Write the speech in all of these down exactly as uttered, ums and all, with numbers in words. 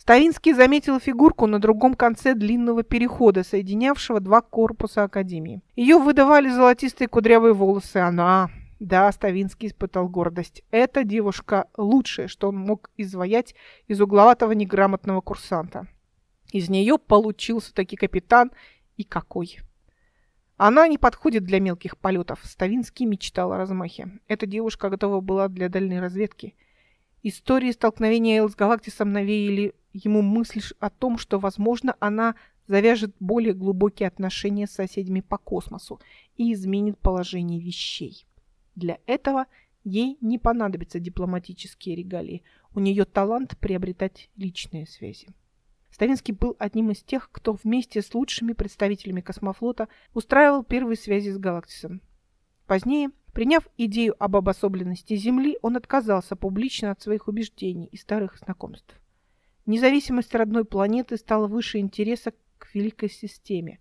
Ставинский заметил фигурку на другом конце длинного перехода, соединявшего два корпуса академии. Ее выдавали золотистые кудрявые волосы. Она... Да, Ставинский испытал гордость. Эта девушка лучшее, что он мог изваять из угловатого неграмотного курсанта. Из нее получился таки капитан, и какой. Она не подходит для мелких полетов. Ставинский мечтал о размахе. Эта девушка готова была для дальней разведки. Истории столкновения Эл с Галактисом навеяли ему мысль о том, что, возможно, она завяжет более глубокие отношения с соседями по космосу и изменит положение вещей. Для этого ей не понадобятся дипломатические регалии. У нее талант приобретать личные связи. Ставинский был одним из тех, кто вместе с лучшими представителями космофлота устраивал первые связи с Галактисом. Позднее, приняв идею об обособленности Земли, он отказался публично от своих убеждений и старых знакомств. Независимость родной планеты стала выше интереса к великой системе.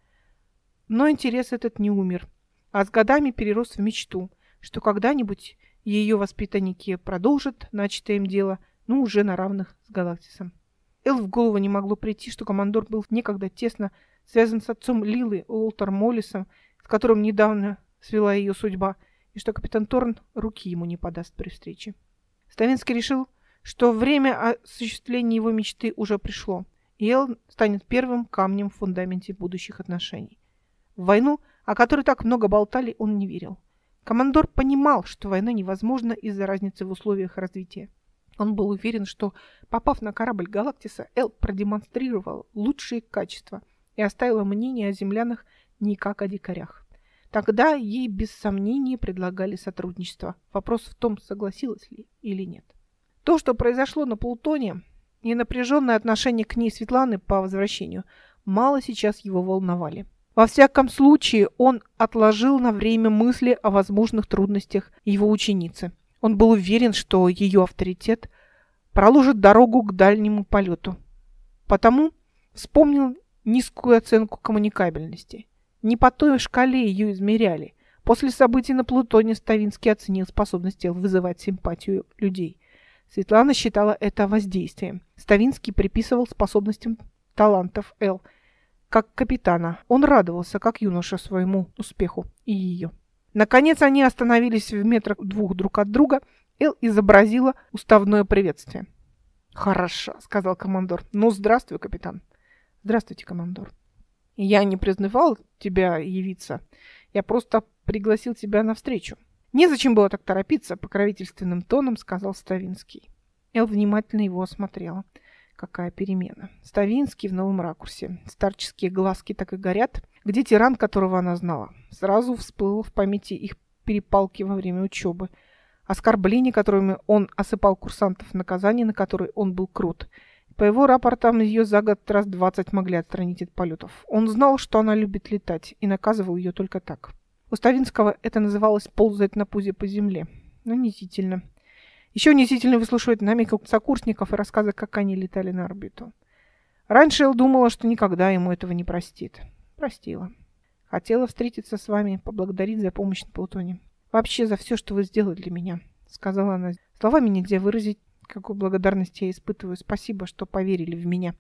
Но интерес этот не умер, а с годами перерос в мечту, что когда-нибудь ее воспитанники продолжат начатое им дело, ну, уже на равных с Галактисом. Эл в голову не могло прийти, что командор был некогда тесно связан с отцом Лилы, Уолтером Моллисом, с которым недавно свела ее судьба, и что капитан Торн руки ему не подаст при встрече. Ставинский решил, что время осуществления его мечты уже пришло, и Эл станет первым камнем в фундаменте будущих отношений. В войну, о которой так много болтали, он не верил. Командор понимал, что война невозможна из-за разницы в условиях развития. Он был уверен, что, попав на корабль Галактиса, Эл продемонстрировал лучшие качества и оставила мнение о землянах не как о дикарях. Тогда ей без сомнения предлагали сотрудничество. Вопрос в том, согласилась ли или нет. То, что произошло на Плутоне, и напряженное отношение к ней Светланы по возвращению, мало сейчас его волновали. Во всяком случае, он отложил на время мысли о возможных трудностях его ученицы. Он был уверен, что ее авторитет проложит дорогу к дальнему полету. Потому вспомнил низкую оценку коммуникабельности. Не по той шкале ее измеряли. После событий на Плутоне Ставинский оценил способность Эл вызывать симпатию людей. Светлана считала это воздействием. Ставинский приписывал способностям талантов Эл. Как капитана, он радовался, как юноша, своему успеху и ее. Наконец они остановились в метрах двух друг от друга. Эл изобразила уставное приветствие. «Хорошо», — сказал командор. «Ну, здравствуй, капитан». «Здравствуйте, командор». «Я не признавал тебя явиться. Я просто пригласил тебя навстречу». «Незачем было так торопиться», — покровительственным тоном сказал Ставинский. Эл внимательно его осмотрела. Какая перемена. Ставинский в новом ракурсе. Старческие глазки так и горят. Где тиран, которого она знала? Сразу всплыло в памяти их перепалки во время учебы. Оскорбления, которыми он осыпал курсантов, наказания, на которые он был крут. По его рапортам ее за год раз двадцать могли отстранить от полетов. Он знал, что она любит летать, и наказывал ее только так. У Ставинского это называлось «ползать на пузе по земле». Унизительно. Еще унизительно выслушивать намеки сокурсников и рассказы, как они летали на орбиту. Раньше Эл думала, что никогда ему этого не простит. Простила. Хотела встретиться с вами, поблагодарить за помощь на Плутоне. Вообще за все, что вы сделали для меня, сказала она. Словами нельзя выразить, какую благодарность я испытываю. Спасибо, что поверили в меня.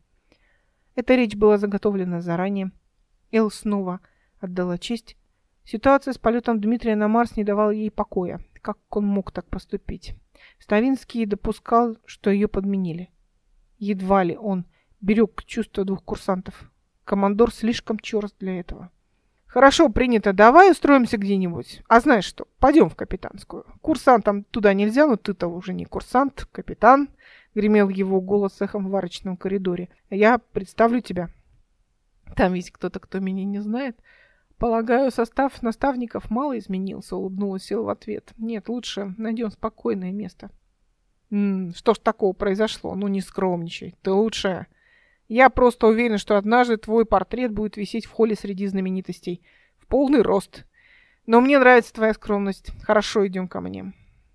Эта речь была заготовлена заранее. Эл снова отдала честь. Ситуация с полетом Дмитрия на Марс не давала ей покоя. Как он мог так поступить? Ставинский допускал, что ее подменили. Едва ли он берег чувства двух курсантов. Командор слишком черст для этого. Хорошо, принято. Давай устроимся где-нибудь. А знаешь что? Пойдем в капитанскую. Курсантам туда нельзя, но ты-то уже не курсант, капитан. Гремел его голос эхом в арочном коридоре. Я представлю тебя. Там есть кто-то, кто меня не знает. Полагаю, состав наставников мало изменился, улыбнулась Эл в ответ. Нет, лучше найдем спокойное место. М-м, что ж такого произошло? Ну не скромничай. Ты лучшая. Я просто уверен, что однажды твой портрет будет висеть в холле среди знаменитостей. В полный рост. Но мне нравится твоя скромность. Хорошо, идем ко мне.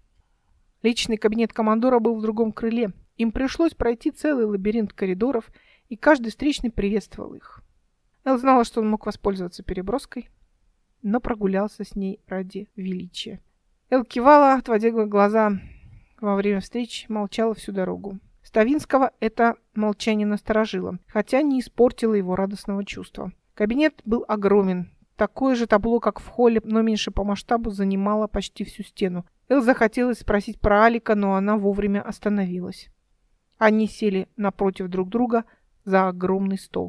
Личный кабинет командора был в другом крыле. Им пришлось пройти целый лабиринт коридоров, и каждый встречный приветствовал их. Эл знала, что он мог воспользоваться переброской, но прогулялся с ней ради величия. Эл кивала, отводя глаза. Во время встреч молчала всю дорогу. Ставинского это молчание насторожило, хотя не испортило его радостного чувства. Кабинет был огромен. Такое же табло, как в холле, но меньше по масштабу, занимало почти всю стену. Эл захотелось спросить про Алика, но она вовремя остановилась. Они сели напротив друг друга за огромный стол.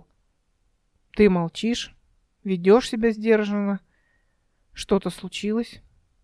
«Ты молчишь? Ведешь себя сдержанно? Что-то случилось?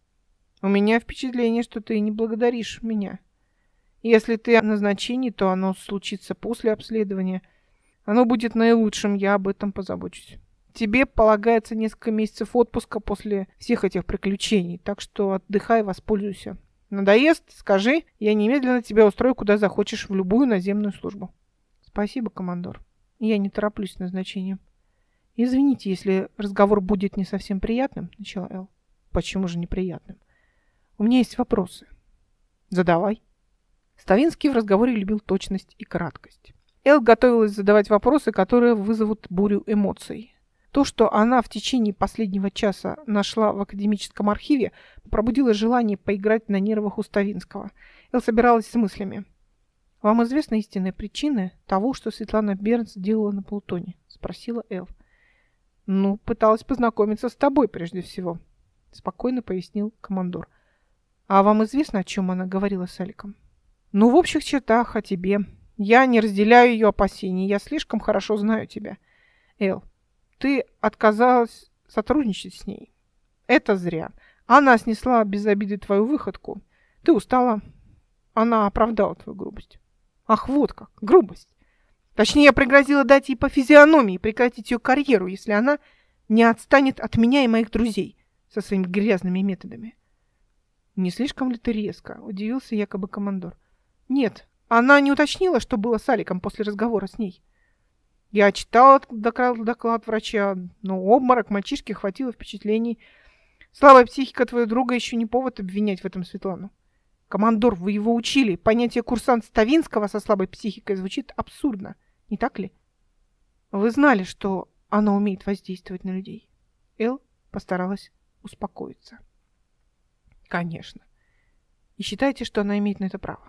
У меня впечатление, что ты не благодаришь меня. Если ты о назначении, то оно случится после обследования. Оно будет наилучшим, я об этом позабочусь. Тебе полагается несколько месяцев отпуска после всех этих приключений, так что отдыхай, воспользуйся. Надоест, скажи, я немедленно тебя устрою куда захочешь, в любую наземную службу». «Спасибо, командор. Я не тороплюсь с назначением». «Извините, если разговор будет не совсем приятным», — начала Эл. «Почему же неприятным? У меня есть вопросы». «Задавай». Ставинский в разговоре любил точность и краткость. Эл готовилась задавать вопросы, которые вызовут бурю эмоций. То, что она в течение последнего часа нашла в академическом архиве, пробудило желание поиграть на нервах у Ставинского. Эл собиралась с мыслями. «Вам известна истинная причина того, что Светлана Бернс делала на Плутоне?» — спросила Эл. «Ну, пыталась познакомиться с тобой прежде всего», — спокойно пояснил командор. «А вам известно, о чем она говорила с Аликом?» «Ну, в общих чертах о тебе. Я не разделяю ее опасений. Я слишком хорошо знаю тебя. Эл, ты отказалась сотрудничать с ней. Это зря. Она снесла без обиды твою выходку. Ты устала. Она оправдала твою грубость». «Ах, вот как, грубость. Точнее, я пригрозила дать ей по физиономии и прекратить ее карьеру, если она не отстанет от меня и моих друзей со своими грязными методами». «Не слишком ли ты резко?» – удивился якобы командор. «Нет, она не уточнила, что было с Аликом после разговора с ней. Я читала доклад, доклад врача, но обморок мальчишки хватило впечатлений. Слабая психика твоего друга еще не повод обвинять в этом Светлану. Командор, вы его учили. Понятие курсант Ставинского со слабой психикой звучит абсурдно, не так ли? Вы знали, что она умеет воздействовать на людей?» Эл постаралась успокоиться. «Конечно. И считаете, что она имеет на это право?»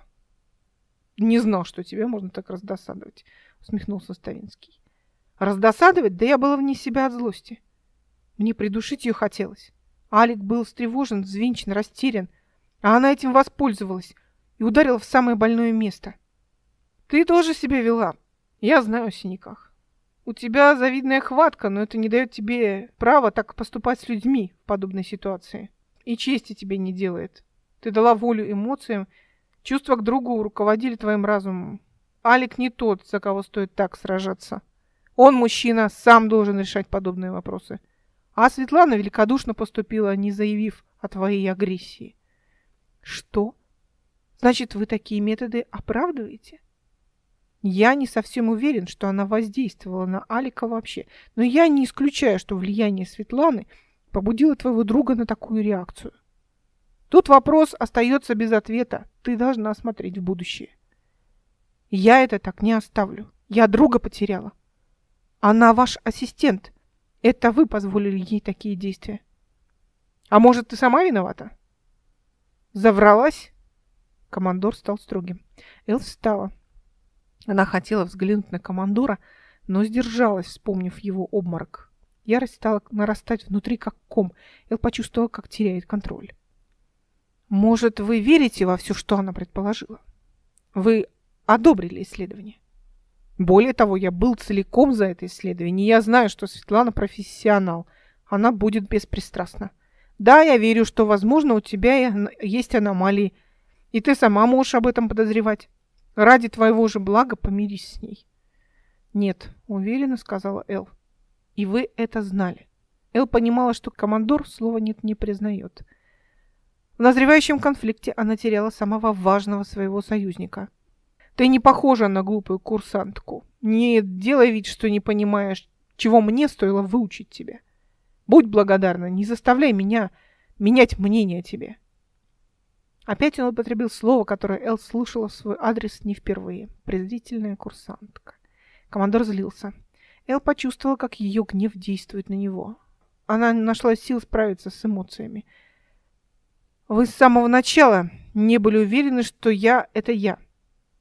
«Не знал, что тебе можно так раздосадовать», — усмехнулся Ставинский. «Раздосадовать? Да я была вне себя от злости. Мне придушить ее хотелось. Алик был встревожен, взвинчен, растерян, а она этим воспользовалась и ударила в самое больное место. Ты тоже себя вела. Я знаю о синяках. У тебя завидная хватка, но это не дает тебе права так поступать с людьми в подобной ситуации. И чести тебе не делает. Ты дала волю эмоциям, чувства к другу руководили твоим разумом. Алик не тот, за кого стоит так сражаться. Он, мужчина, сам должен решать подобные вопросы. А Светлана великодушно поступила, не заявив о твоей агрессии». «Что? Значит, вы такие методы оправдываете?» «Я не совсем уверен, что она воздействовала на Алика вообще, но я не исключаю, что влияние Светланы побудило твоего друга на такую реакцию. Тут вопрос остается без ответа. Ты должна смотреть в будущее». «Я это так не оставлю. Я друга потеряла. Она ваш ассистент. Это вы позволили ей такие действия. А может, ты сама виновата?» «Завралась?» Командор стал строгим. Эл встала. Она хотела взглянуть на командора, но сдержалась, вспомнив его обморок. Ярость стала нарастать внутри, как ком. Эл почувствовал, как теряет контроль. «Может, вы верите во все, что она предположила? Вы одобрили исследование?» «Более того, я был целиком за это исследование. Я знаю, что Светлана профессионал. Она будет беспристрастна. Да, я верю, что, возможно, у тебя есть аномалии, и ты сама можешь об этом подозревать. Ради твоего же блага помирись с ней». «Нет», — уверенно сказала Эл. «И вы это знали». Эл понимала, что командор слова «нет» не признает. В назревающем конфликте она теряла самого важного своего союзника. «Ты не похожа на глупую курсантку. Не делай вид, что не понимаешь, чего мне стоило выучить тебя. Будь благодарна, не заставляй меня менять мнение о тебе». Опять он употребил слово, которое Эл слышала в свой адрес не впервые. Презрительная курсантка. Командор злился. Эл почувствовала, как ее гнев действует на него. Она нашла сил справиться с эмоциями. «Вы с самого начала не были уверены, что я — это я.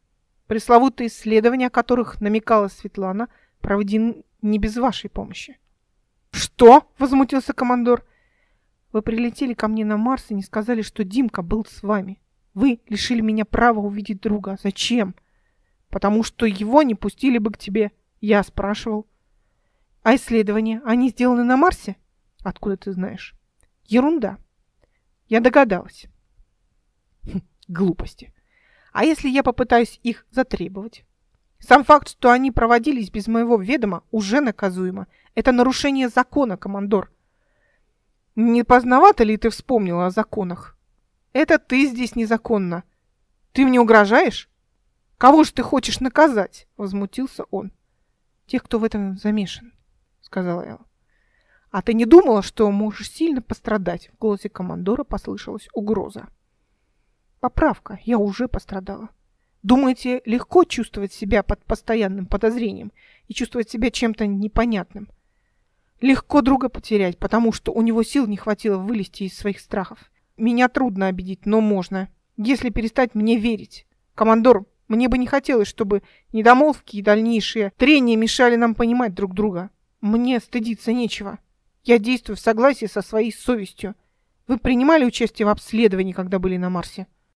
Пресловутые исследования, о которых намекала Светлана, проведены не без вашей помощи. «Что?» – возмутился командор. «Вы прилетели ко мне на Марс и не сказали, что Димка был с вами. Вы лишили меня права увидеть друга. Зачем? Потому что его не пустили бы к тебе. Я спрашивал. А исследования, они сделаны на Марсе? Откуда ты знаешь? Ерунда. Я догадалась». Хм, глупости. А если я попытаюсь их затребовать? Сам факт, что они проводились без моего ведома, уже наказуемо. Это нарушение закона, командор. Не поздновато ли ты вспомнила о законах? Это ты здесь незаконно. Ты мне угрожаешь? Кого же ты хочешь наказать? Возмутился он. Тех, кто в этом замешан, сказала я. А ты не думала, что можешь сильно пострадать? В голосе командора послышалась угроза. Поправка, я уже пострадала. Думаете, легко чувствовать себя под постоянным подозрением и чувствовать себя чем-то непонятным? Легко друга потерять, потому что у него сил не хватило вылезти из своих страхов. Меня трудно обидеть, но можно, если перестать мне верить. Командор, мне бы не хотелось, чтобы недомолвки и дальнейшие трения мешали нам понимать друг друга. Мне стыдиться нечего. Я действую в согласии со своей совестью. Вы принимали участие в обследовании, когда были на Марсе?